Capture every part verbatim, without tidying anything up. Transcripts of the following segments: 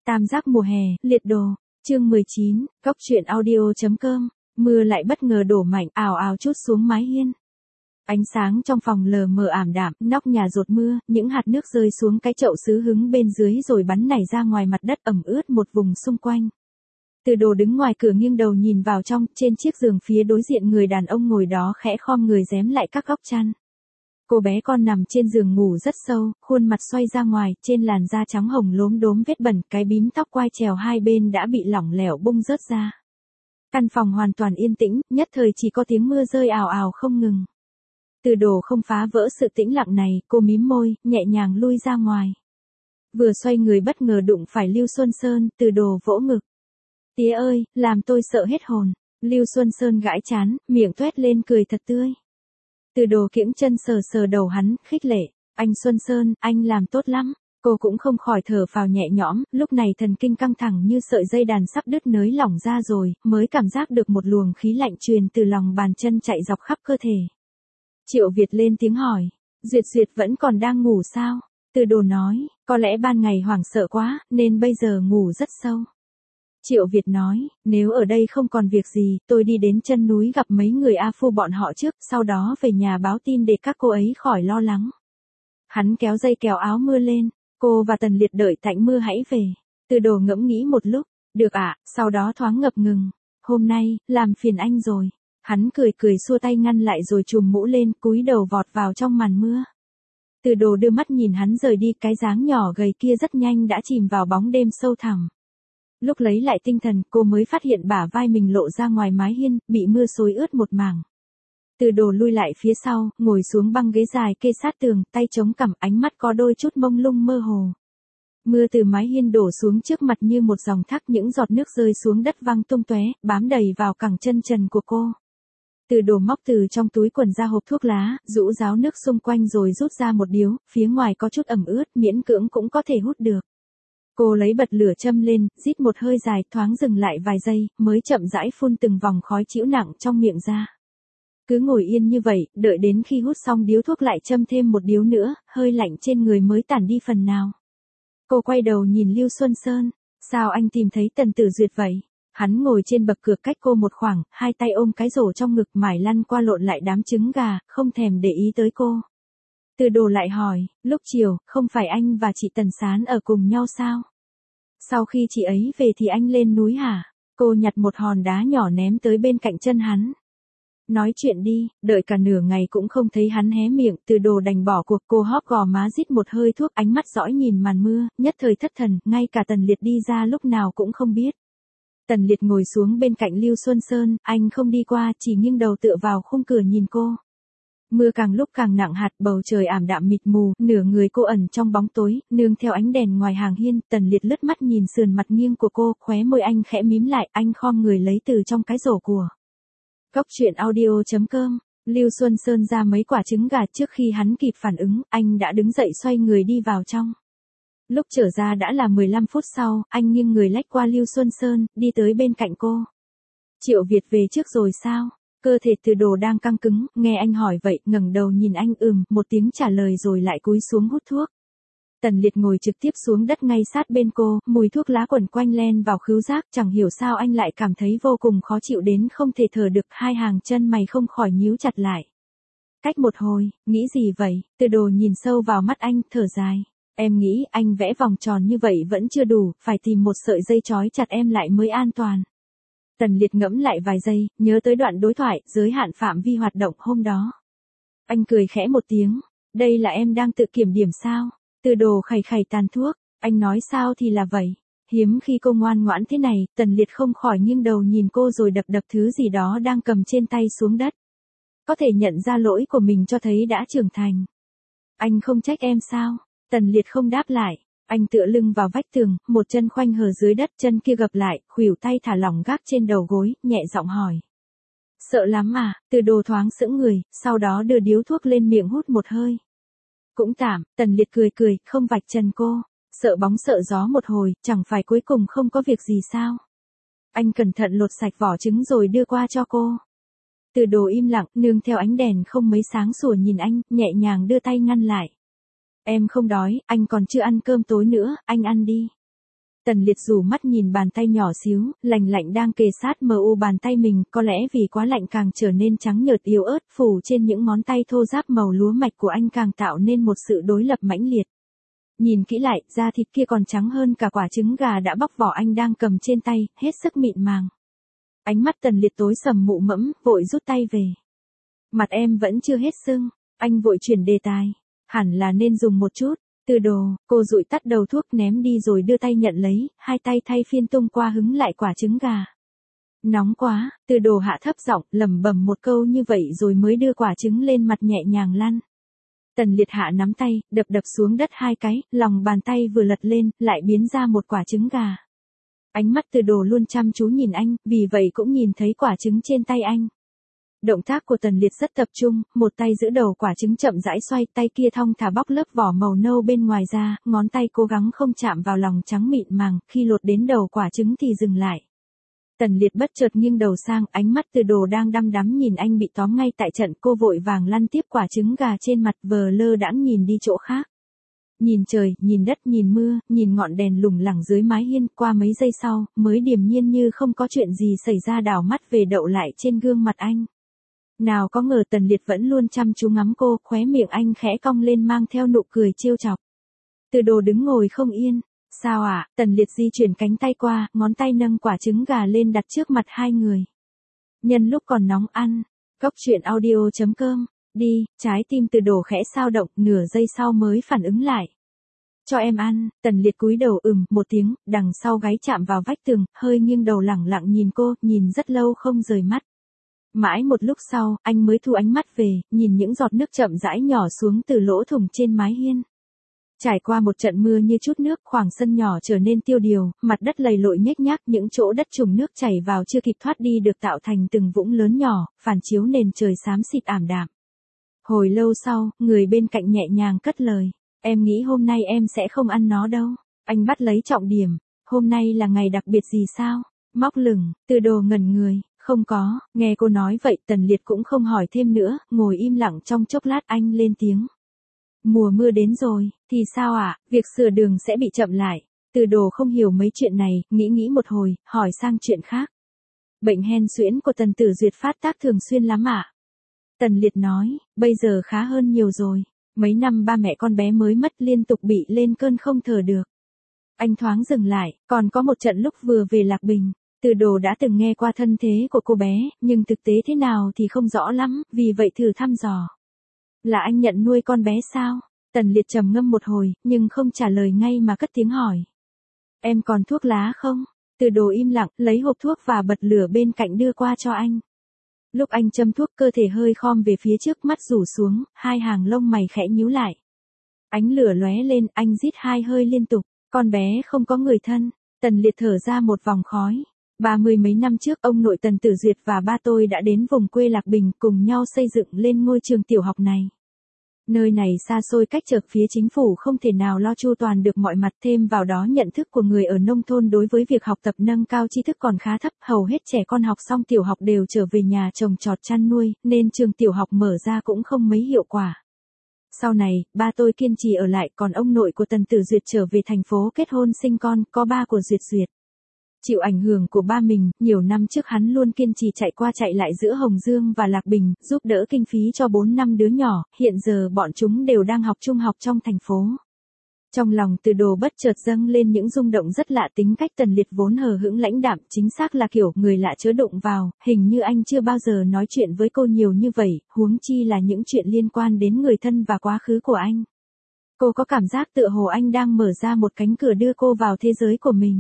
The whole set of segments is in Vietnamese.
Tam giác mùa hè, liệt đồ, chương mười chín, Cóc truyện audio chấm com, mưa lại bất ngờ đổ mạnh, ào ào trút xuống mái hiên. Ánh sáng trong phòng lờ mờ ảm đạm, nóc nhà dột mưa, những hạt nước rơi xuống cái chậu sứ hứng bên dưới rồi bắn nảy ra ngoài mặt đất ẩm ướt một vùng xung quanh. Từ Đồ đứng ngoài cửa nghiêng đầu nhìn vào trong, trên chiếc giường phía đối diện người đàn ông ngồi đó khẽ khom người rém lại các góc chăn. Cô bé con nằm trên giường ngủ rất sâu, khuôn mặt xoay ra ngoài, trên làn da trắng hồng lốm đốm vết bẩn, cái bím tóc quai trèo hai bên đã bị lỏng lẻo bung rớt ra. Căn phòng hoàn toàn yên tĩnh, nhất thời chỉ có tiếng mưa rơi ào ào không ngừng. Từ Đồ không phá vỡ sự tĩnh lặng này, cô mím môi, nhẹ nhàng lui ra ngoài. Vừa xoay người bất ngờ đụng phải Lưu Xuân Sơn, Từ Đồ vỗ ngực. Tía ơi, làm tôi sợ hết hồn. Lưu Xuân Sơn gãi chán, miệng toét lên cười thật tươi. Từ Đồ kiễng chân sờ sờ đầu hắn, khích lệ. Anh Xuân Sơn, anh làm tốt lắm. Cô cũng không khỏi thở phào nhẹ nhõm, lúc này thần kinh căng thẳng như sợi dây đàn sắp đứt nới lỏng ra rồi, mới cảm giác được một luồng khí lạnh truyền từ lòng bàn chân chạy dọc khắp cơ thể. Triệu Việt lên tiếng hỏi, Duyệt Duyệt vẫn còn đang ngủ sao? Từ Đồ nói, có lẽ ban ngày hoảng sợ quá, nên bây giờ ngủ rất sâu. Triệu Việt nói, nếu ở đây không còn việc gì, tôi đi đến chân núi gặp mấy người A Phu bọn họ trước, sau đó về nhà báo tin để các cô ấy khỏi lo lắng. Hắn kéo dây kéo áo mưa lên, cô và Tần Liệt đợi tạnh mưa hãy về. Từ Đồ ngẫm nghĩ một lúc, được ạ, à, sau đó thoáng ngập ngừng. Hôm nay, làm phiền anh rồi. Hắn cười cười xua tay ngăn lại rồi trùm mũ lên, cúi đầu vọt vào trong màn mưa. Từ Đồ đưa mắt nhìn hắn rời đi, cái dáng nhỏ gầy kia rất nhanh đã chìm vào bóng đêm sâu thẳm. Lúc lấy lại tinh thần, cô mới phát hiện bả vai mình lộ ra ngoài mái hiên, bị mưa xối ướt một mảng. Từ Đồ lui lại phía sau, ngồi xuống băng ghế dài kê sát tường, tay chống cằm, ánh mắt có đôi chút mông lung mơ hồ. Mưa từ mái hiên đổ xuống trước mặt như một dòng thác, những giọt nước rơi xuống đất văng tung tóe, bám đầy vào cẳng chân trần của cô. Từ Đồ móc từ trong túi quần ra hộp thuốc lá, rũ ráo nước xung quanh rồi rút ra một điếu, phía ngoài có chút ẩm ướt, miễn cưỡng cũng có thể hút được. Cô lấy bật lửa châm lên, rít một hơi dài, thoáng dừng lại vài giây, mới chậm rãi phun từng vòng khói chĩu nặng trong miệng ra. Cứ ngồi yên như vậy, đợi đến khi hút xong điếu thuốc lại châm thêm một điếu nữa, hơi lạnh trên người mới tản đi phần nào. Cô quay đầu nhìn Lưu Xuân Sơn, sao anh tìm thấy Tần Tử Duyệt vậy? Hắn ngồi trên bậc cửa cách cô một khoảng, hai tay ôm cái rổ trong ngực mải lăn qua lộn lại đám trứng gà, không thèm để ý tới cô. Từ Đồ lại hỏi, lúc chiều, không phải anh và chị Tần Sán ở cùng nhau sao? Sau khi chị ấy về thì anh lên núi hả? Cô nhặt một hòn đá nhỏ ném tới bên cạnh chân hắn. Nói chuyện đi, đợi cả nửa ngày cũng không thấy hắn hé miệng, Từ Đồ đành bỏ cuộc. Cô hóp gò má rít một hơi thuốc, ánh mắt dõi nhìn màn mưa, nhất thời thất thần, ngay cả Tần Liệt đi ra lúc nào cũng không biết. Tần Liệt ngồi xuống bên cạnh Lưu Xuân Sơn, anh không đi qua, chỉ nghiêng đầu tựa vào khung cửa nhìn cô. Mưa càng lúc càng nặng hạt, bầu trời ảm đạm mịt mù, nửa người cô ẩn trong bóng tối, nương theo ánh đèn ngoài hàng hiên. Tần Liệt lướt mắt nhìn sườn mặt nghiêng của cô, khóe môi anh khẽ mím lại, anh khom người lấy từ trong cái rổ của Cóc truyện audio chấm com. Lưu Xuân Sơn ra mấy quả trứng gà, trước khi hắn kịp phản ứng, anh đã đứng dậy xoay người đi vào trong. Lúc trở ra đã là mười lăm phút sau, anh nghiêng người lách qua Lưu Xuân Sơn, đi tới bên cạnh cô. Triệu Việt về trước rồi sao? Cơ thể Từ Đồ đang căng cứng, nghe anh hỏi vậy, ngẩng đầu nhìn anh ừm, một tiếng trả lời rồi lại cúi xuống hút thuốc. Tần Liệt ngồi trực tiếp xuống đất ngay sát bên cô, mùi thuốc lá quẩn quanh len vào khứu giác, chẳng hiểu sao anh lại cảm thấy vô cùng khó chịu đến không thể thở được, hai hàng chân mày không khỏi nhíu chặt lại. Cách một hồi, nghĩ gì vậy? Từ Đồ nhìn sâu vào mắt anh, thở dài. Em nghĩ anh vẽ vòng tròn như vậy vẫn chưa đủ, phải tìm một sợi dây trói chặt em lại mới an toàn. Tần Liệt ngẫm lại vài giây, nhớ tới đoạn đối thoại, giới hạn phạm vi hoạt động hôm đó. Anh cười khẽ một tiếng, đây là em đang tự kiểm điểm sao? Từ Đồ khẩy khẩy tàn thuốc, anh nói sao thì là vậy. Hiếm khi cô ngoan ngoãn thế này, Tần Liệt không khỏi nghiêng đầu nhìn cô rồi đập đập thứ gì đó đang cầm trên tay xuống đất. Có thể nhận ra lỗi của mình cho thấy đã trưởng thành. Anh không trách em sao? Tần Liệt không đáp lại. Anh tựa lưng vào vách tường, một chân khoanh hờ dưới đất, chân kia gập lại, khuỷu tay thả lỏng gác trên đầu gối, nhẹ giọng hỏi. Sợ lắm à? Từ Đồ thoáng sững người, sau đó đưa điếu thuốc lên miệng hút một hơi. Cũng tạm. Tần Liệt cười cười, không vạch trần cô. Sợ bóng sợ gió một hồi, chẳng phải cuối cùng không có việc gì sao? Anh cẩn thận lột sạch vỏ trứng rồi đưa qua cho cô. Từ Đồ im lặng, nương theo ánh đèn không mấy sáng sủa nhìn anh, nhẹ nhàng đưa tay ngăn lại. Em không đói, anh còn chưa ăn cơm tối nữa, anh ăn đi. Tần Liệt rủ mắt nhìn bàn tay nhỏ xíu, lành lạnh đang kề sát mờ u bàn tay mình, có lẽ vì quá lạnh càng trở nên trắng nhợt yếu ớt, phủ trên những ngón tay thô ráp màu lúa mạch của anh càng tạo nên một sự đối lập mãnh liệt. Nhìn kỹ lại, da thịt kia còn trắng hơn cả quả trứng gà đã bóc vỏ anh đang cầm trên tay, hết sức mịn màng. Ánh mắt Tần Liệt tối sầm mụ mẫm, vội rút tay về. Mặt em vẫn chưa hết sưng, anh vội chuyển đề tài. Hẳn là nên dùng một chút. Từ Đồ, cô dụi tắt đầu thuốc ném đi rồi đưa tay nhận lấy, hai tay thay phiên tung qua hứng lại quả trứng gà. Nóng quá, Từ Đồ hạ thấp giọng, lẩm bẩm một câu như vậy rồi mới đưa quả trứng lên mặt nhẹ nhàng lăn. Tần Liệt hạ nắm tay, đập đập xuống đất hai cái, lòng bàn tay vừa lật lên, lại biến ra một quả trứng gà. Ánh mắt Từ Đồ luôn chăm chú nhìn anh, vì vậy cũng nhìn thấy quả trứng trên tay anh. Động tác của Tần Liệt rất tập trung, một tay giữ đầu quả trứng chậm rãi xoay, tay kia thong thả bóc lớp vỏ màu nâu bên ngoài ra, ngón tay cố gắng không chạm vào lòng trắng mịn màng, khi lột đến đầu quả trứng thì dừng lại. Tần Liệt bất chợt nghiêng đầu sang, ánh mắt Từ Đồ đang đăm đắm nhìn anh bị tóm ngay tại trận, cô vội vàng lăn tiếp quả trứng gà trên mặt, vờ lơ đãng nhìn đi chỗ khác. Nhìn trời, nhìn đất, nhìn mưa, nhìn ngọn đèn lủng lẳng dưới mái hiên, qua mấy giây sau, mới điềm nhiên như không có chuyện gì xảy ra đảo mắt về đậu lại trên gương mặt anh. Nào có ngờ Tần Liệt vẫn luôn chăm chú ngắm cô, khóe miệng anh khẽ cong lên mang theo nụ cười trêu chọc. Từ Đồ đứng ngồi không yên. Sao ạ? À? Tần Liệt di chuyển cánh tay qua, ngón tay nâng quả trứng gà lên đặt trước mặt hai người. Nhân lúc còn nóng ăn. Cốc truyện audio chấm com. Đi, trái tim Từ Đồ khẽ sao động, nửa giây sau mới phản ứng lại. Cho em ăn. Tần Liệt cúi đầu ừm một tiếng, đằng sau gáy chạm vào vách tường, hơi nghiêng đầu lẳng lặng nhìn cô, nhìn rất lâu không rời mắt. Mãi một lúc sau, anh mới thu ánh mắt về, nhìn những giọt nước chậm rãi nhỏ xuống từ lỗ thủng trên mái hiên. Trải qua một trận mưa như chút nước, khoảng sân nhỏ trở nên tiêu điều, mặt đất lầy lội nhếch nhác, những chỗ đất trùng nước chảy vào chưa kịp thoát đi được tạo thành từng vũng lớn nhỏ, phản chiếu nền trời xám xịt ảm đạm. Hồi lâu sau, người bên cạnh nhẹ nhàng cất lời, em nghĩ hôm nay em sẽ không ăn nó đâu. Anh bắt lấy trọng điểm, hôm nay là ngày đặc biệt gì sao? Móc lửng, Từ Đồ ngẩn người. Không có, nghe cô nói vậy Tần Liệt cũng không hỏi thêm nữa, ngồi im lặng trong chốc lát anh lên tiếng. Mùa mưa đến rồi, thì sao ạ, à? Việc sửa đường sẽ bị chậm lại. Từ Đồ không hiểu mấy chuyện này, nghĩ nghĩ một hồi, hỏi sang chuyện khác. Bệnh hen suyễn của Tần Tử Duyệt phát tác thường xuyên lắm ạ? À? Tần Liệt nói, bây giờ khá hơn nhiều rồi. Mấy năm ba mẹ con bé mới mất liên tục bị lên cơn không thở được. Anh thoáng dừng lại, còn có một trận lúc vừa về Lạc Bình. Từ Đồ đã từng nghe qua thân thế của cô bé, nhưng thực tế thế nào thì không rõ lắm, vì vậy thử thăm dò. Là anh nhận nuôi con bé sao? Tần Liệt trầm ngâm một hồi, nhưng không trả lời ngay mà cất tiếng hỏi. Em còn thuốc lá không? Từ Đồ im lặng, lấy hộp thuốc và bật lửa bên cạnh đưa qua cho anh. Lúc anh châm thuốc cơ thể hơi khom về phía trước, mắt rủ xuống, hai hàng lông mày khẽ nhíu lại. Ánh lửa lóe lên, anh rít hai hơi liên tục. Con bé không có người thân. Tần Liệt thở ra một vòng khói. Ba mươi mấy năm trước ông nội Tần Tử Duyệt và ba tôi đã đến vùng quê Lạc Bình cùng nhau xây dựng lên ngôi trường tiểu học này. Nơi này xa xôi cách trở phía chính phủ không thể nào lo chu toàn được mọi mặt, thêm vào đó nhận thức của người ở nông thôn đối với việc học tập nâng cao tri thức còn khá thấp, hầu hết trẻ con học xong tiểu học đều trở về nhà trồng trọt chăn nuôi, nên trường tiểu học mở ra cũng không mấy hiệu quả. Sau này, ba tôi kiên trì ở lại, còn ông nội của Tần Tử Duyệt trở về thành phố kết hôn sinh con, có ba của Duyệt Duyệt. Chịu ảnh hưởng của ba mình, nhiều năm trước hắn luôn kiên trì chạy qua chạy lại giữa Hồng Dương và Lạc Bình, giúp đỡ kinh phí cho bốn năm đứa nhỏ, hiện giờ bọn chúng đều đang học trung học trong thành phố. Trong lòng Từ Đồ bất chợt dâng lên những rung động rất lạ, tính cách Tần Liệt vốn hờ hững lãnh đạm, chính xác là kiểu người lạ chớ đụng vào, hình như anh chưa bao giờ nói chuyện với cô nhiều như vậy, huống chi là những chuyện liên quan đến người thân và quá khứ của anh. Cô có cảm giác tựa hồ anh đang mở ra một cánh cửa đưa cô vào thế giới của mình.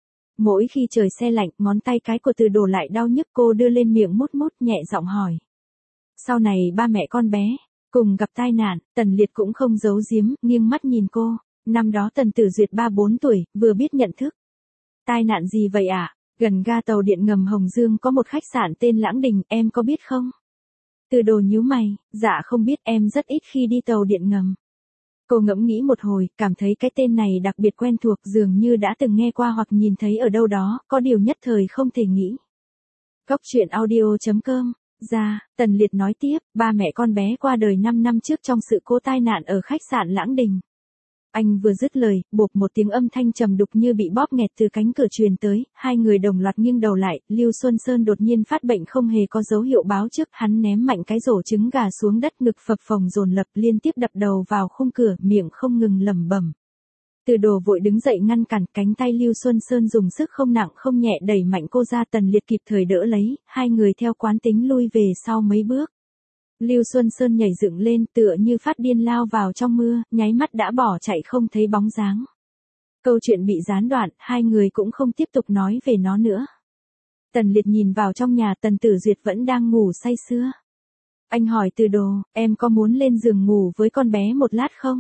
Mỗi khi trời se lạnh, ngón tay cái của Từ Đồ lại đau nhức, cô đưa lên miệng mút mút nhẹ giọng hỏi. Sau này ba mẹ con bé, cùng gặp tai nạn, Tần Liệt cũng không giấu giếm, nghiêng mắt nhìn cô. Năm đó Tần Tử Duyệt ba bốn tuổi, vừa biết nhận thức. Tai nạn gì vậy ạ? À? Gần ga tàu điện ngầm Hồng Dương có một khách sạn tên Lãng Đình, em có biết không? Từ Đồ nhíu mày, dạ không biết, em rất ít khi đi tàu điện ngầm. Cô ngẫm nghĩ một hồi, cảm thấy cái tên này đặc biệt quen thuộc, dường như đã từng nghe qua hoặc nhìn thấy ở đâu đó, có điều nhất thời không thể nghĩ. Cốc truyện audio chấm com. Ra, Tần Liệt nói tiếp, ba mẹ con bé qua đời năm năm trước trong sự cố tai nạn ở khách sạn Lãng Đình. Anh vừa dứt lời, bộp một tiếng âm thanh trầm đục như bị bóp nghẹt từ cánh cửa truyền tới, hai người đồng loạt nghiêng đầu lại, Lưu Xuân Sơn đột nhiên phát bệnh không hề có dấu hiệu báo trước, hắn ném mạnh cái rổ trứng gà xuống đất, ngực phập phồng dồn lập liên tiếp đập đầu vào khung cửa, miệng không ngừng lẩm bẩm. Từ Đồ vội đứng dậy ngăn cản, cánh tay Lưu Xuân Sơn dùng sức không nặng không nhẹ đẩy mạnh cô ra, Tần Liệt kịp thời đỡ lấy, hai người theo quán tính lui về sau mấy bước. Lưu Xuân Sơn nhảy dựng lên tựa như phát điên lao vào trong mưa, nháy mắt đã bỏ chạy không thấy bóng dáng. Câu chuyện bị gián đoạn, hai người cũng không tiếp tục nói về nó nữa. Tần Liệt nhìn vào trong nhà, Tần Tử Duyệt vẫn đang ngủ say sưa. Anh hỏi Từ Đồ, em có muốn lên giường ngủ với con bé một lát không?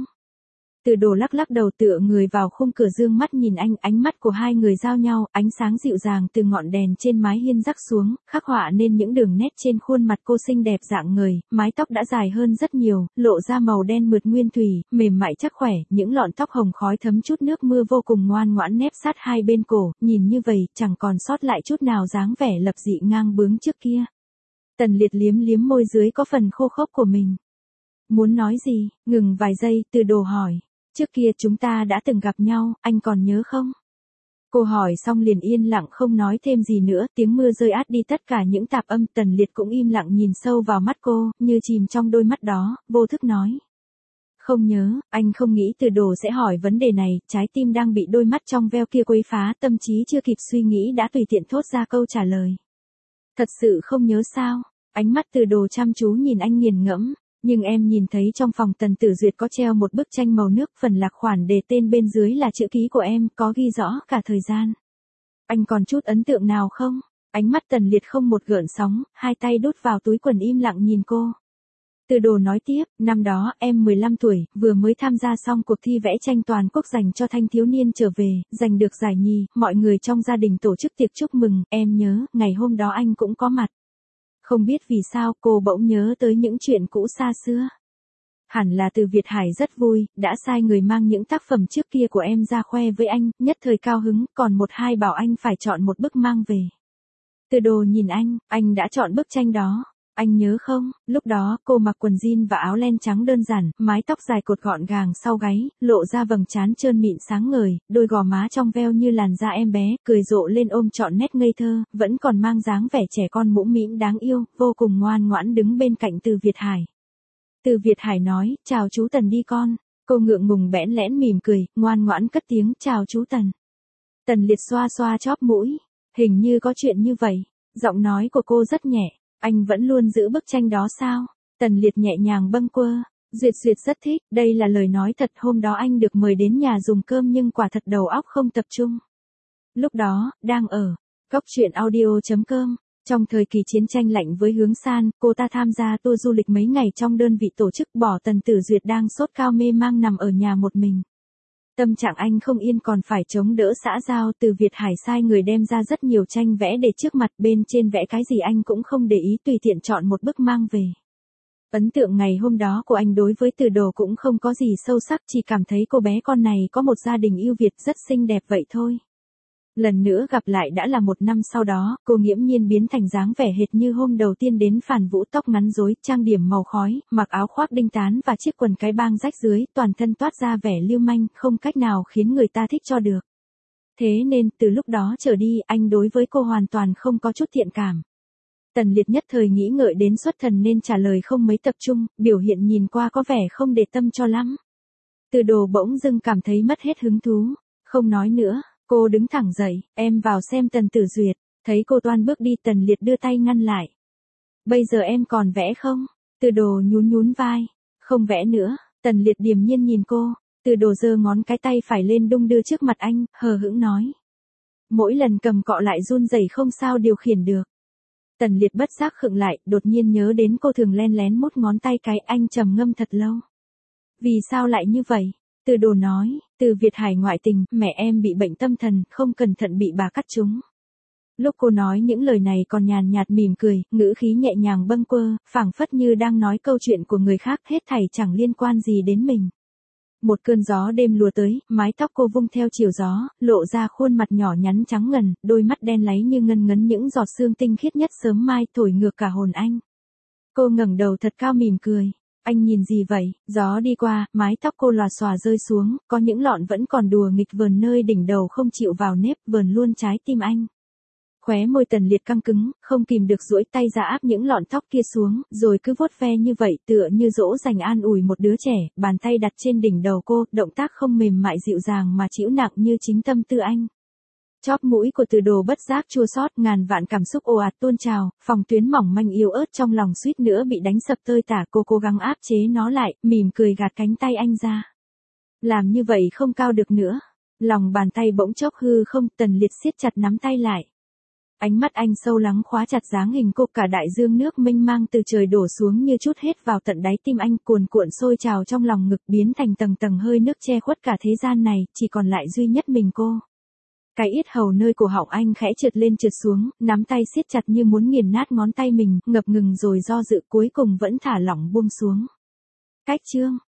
Từ Đồ lắc lắc đầu tựa người vào khung cửa dương mắt nhìn anh, ánh mắt của hai người giao nhau, ánh sáng dịu dàng từ ngọn đèn trên mái hiên rắc xuống, khắc họa nên những đường nét trên khuôn mặt cô xinh đẹp dạng người, mái tóc đã dài hơn rất nhiều, lộ ra màu đen mượt nguyên thủy, mềm mại chắc khỏe, những lọn tóc hồng khói thấm chút nước mưa vô cùng ngoan ngoãn nép sát hai bên cổ, nhìn như vậy, chẳng còn sót lại chút nào dáng vẻ lập dị ngang bướng trước kia. Tần Liệt liếm liếm môi dưới có phần khô khốc của mình. Muốn nói gì, ngừng vài giây, Từ Đồ hỏi. Trước kia chúng ta đã từng gặp nhau, anh còn nhớ không? Cô hỏi xong liền yên lặng không nói thêm gì nữa, tiếng mưa rơi át đi tất cả những tạp âm, Tần Liệt cũng im lặng nhìn sâu vào mắt cô, như chìm trong đôi mắt đó, vô thức nói. Không nhớ, anh không nghĩ Từ Đồ sẽ hỏi vấn đề này, trái tim đang bị đôi mắt trong veo kia quấy phá, tâm trí chưa kịp suy nghĩ đã tùy tiện thốt ra câu trả lời. Thật sự không nhớ sao? Ánh mắt Từ Đồ chăm chú nhìn anh nghiền ngẫm. Nhưng em nhìn thấy trong phòng Tần Tử Duyệt có treo một bức tranh màu nước, phần lạc khoản đề tên bên dưới là chữ ký của em, có ghi rõ cả thời gian. Anh còn chút ấn tượng nào không? Ánh mắt Tần Liệt không một gợn sóng, hai tay đút vào túi quần im lặng nhìn cô. Từ Đồ nói tiếp, năm đó em mười lăm tuổi, vừa mới tham gia xong cuộc thi vẽ tranh toàn quốc dành cho thanh thiếu niên trở về, giành được giải nhì, mọi người trong gia đình tổ chức tiệc chúc mừng, em nhớ, ngày hôm đó anh cũng có mặt. Không biết vì sao cô bỗng nhớ tới những chuyện cũ xa xưa. Hẳn là Từ Việt Hải rất vui, đã sai người mang những tác phẩm trước kia của em ra khoe với anh, nhất thời cao hứng, còn một hai bảo anh phải chọn một bức mang về. Từ Đồ nhìn anh, anh đã chọn bức tranh đó. Anh nhớ không, lúc đó cô mặc quần jean và áo len trắng đơn giản, mái tóc dài cột gọn gàng sau gáy, lộ ra vầng trán trơn mịn sáng ngời, đôi gò má trong veo như làn da em bé, cười rộ lên ôm trọn nét ngây thơ, vẫn còn mang dáng vẻ trẻ con mũm mĩm đáng yêu, vô cùng ngoan ngoãn đứng bên cạnh Từ Việt Hải. Từ Việt Hải nói, chào chú Tần đi con. Cô ngượng ngùng bẽn lẽn mỉm cười, ngoan ngoãn cất tiếng, chào chú Tần. Tần Liệt xoa xoa chóp mũi, hình như có chuyện như vậy, giọng nói của cô rất nhẹ. Anh vẫn luôn giữ bức tranh đó sao? Tần Liệt nhẹ nhàng bâng quơ. Duyệt Duyệt rất thích, đây là lời nói thật, hôm đó anh được mời đến nhà dùng cơm nhưng quả thật đầu óc không tập trung. Lúc đó, đang ở Cóc Truyện Audio chấm com. Trong thời kỳ chiến tranh lạnh với Hướng San, cô ta tham gia tour du lịch mấy ngày trong đơn vị tổ chức, bỏ Tần Tử Duyệt đang sốt cao mê mang nằm ở nhà một mình. Tâm trạng anh không yên còn phải chống đỡ xã giao, Từ Việt Hải sai người đem ra rất nhiều tranh vẽ để trước mặt, bên trên vẽ cái gì anh cũng không để ý, tùy tiện chọn một bức mang về. Ấn tượng ngày hôm đó của anh đối với Từ Đồ cũng không có gì sâu sắc, chỉ cảm thấy cô bé con này có một gia đình yêu Việt rất xinh đẹp vậy thôi. Lần nữa gặp lại đã là một năm sau đó, cô nghiễm nhiên biến thành dáng vẻ hệt như hôm đầu tiên đến Phản Vũ, tóc ngắn rối, trang điểm màu khói, mặc áo khoác đinh tán và chiếc quần cái bang rách dưới, toàn thân toát ra vẻ lưu manh, không cách nào khiến người ta thích cho được. Thế nên, từ lúc đó trở đi, anh đối với cô hoàn toàn không có chút thiện cảm. Tần Liệt nhất thời nghĩ ngợi đến xuất thần nên trả lời không mấy tập trung, biểu hiện nhìn qua có vẻ không để tâm cho lắm. Từ Đồ bỗng dưng cảm thấy mất hết hứng thú, không nói nữa. Cô đứng thẳng dậy, em vào xem Tần Tử Duyệt. Thấy cô toan bước đi, Tần Liệt đưa tay ngăn lại. Bây giờ em còn vẽ không? Từ Đồ nhún nhún vai. Không vẽ nữa. Tần Liệt điềm nhiên nhìn cô. Từ Đồ giơ ngón cái tay phải lên đung đưa trước mặt anh, hờ hững nói. Mỗi lần cầm cọ lại run rẩy không sao điều khiển được. Tần Liệt bất giác khựng lại, đột nhiên nhớ đến cô thường len lén mút ngón tay cái, anh trầm ngâm thật lâu. Vì sao lại như vậy? Từ Đồ nói, Từ Việt Hải ngoại tình, mẹ em bị bệnh tâm thần, không cẩn thận bị bà cắt trúng. Lúc cô nói những lời này còn nhàn nhạt mỉm cười, ngữ khí nhẹ nhàng bâng quơ, phảng phất như đang nói câu chuyện của người khác, hết thảy chẳng liên quan gì đến mình. Một cơn gió đêm lùa tới, mái tóc cô vung theo chiều gió, lộ ra khuôn mặt nhỏ nhắn trắng ngần, đôi mắt đen láy như ngân ngấn những giọt sương tinh khiết nhất sớm mai, thổi ngược cả hồn anh. Cô ngẩng đầu thật cao mỉm cười. Anh nhìn gì vậy? Gió đi qua, mái tóc cô lòa xòa rơi xuống, có những lọn vẫn còn đùa nghịch vờn nơi đỉnh đầu không chịu vào nếp, vờn luôn trái tim anh. Khóe môi Tần Liệt căng cứng, không kìm được duỗi tay ra áp những lọn tóc kia xuống, rồi cứ vuốt ve như vậy, tựa như dỗ dành an ủi một đứa trẻ, bàn tay đặt trên đỉnh đầu cô, động tác không mềm mại dịu dàng mà trĩu nặng như chính tâm tư anh. Chóp mũi của Từ Đồ bất giác chua xót, ngàn vạn cảm xúc ồ ạt tuôn trào, phòng tuyến mỏng manh yếu ớt trong lòng suýt nữa bị đánh sập tơi tả, cô cố gắng áp chế nó lại, mỉm cười gạt cánh tay anh ra. Làm như vậy không cao được nữa. Lòng bàn tay bỗng chốc hư không, Tần Liệt siết chặt nắm tay lại. Ánh mắt anh sâu lắng khóa chặt dáng hình cô, cả đại dương nước mênh mang từ trời đổ xuống như trút hết vào tận đáy tim anh, cuồn cuộn sôi trào trong lòng ngực, biến thành tầng tầng hơi nước che khuất cả thế gian này, chỉ còn lại duy nhất mình cô. Cái yết hầu nơi cổ họng anh khẽ trượt lên trượt xuống, nắm tay siết chặt như muốn nghiền nát ngón tay mình, ngập ngừng rồi do dự, cuối cùng vẫn thả lỏng buông xuống. Cách chương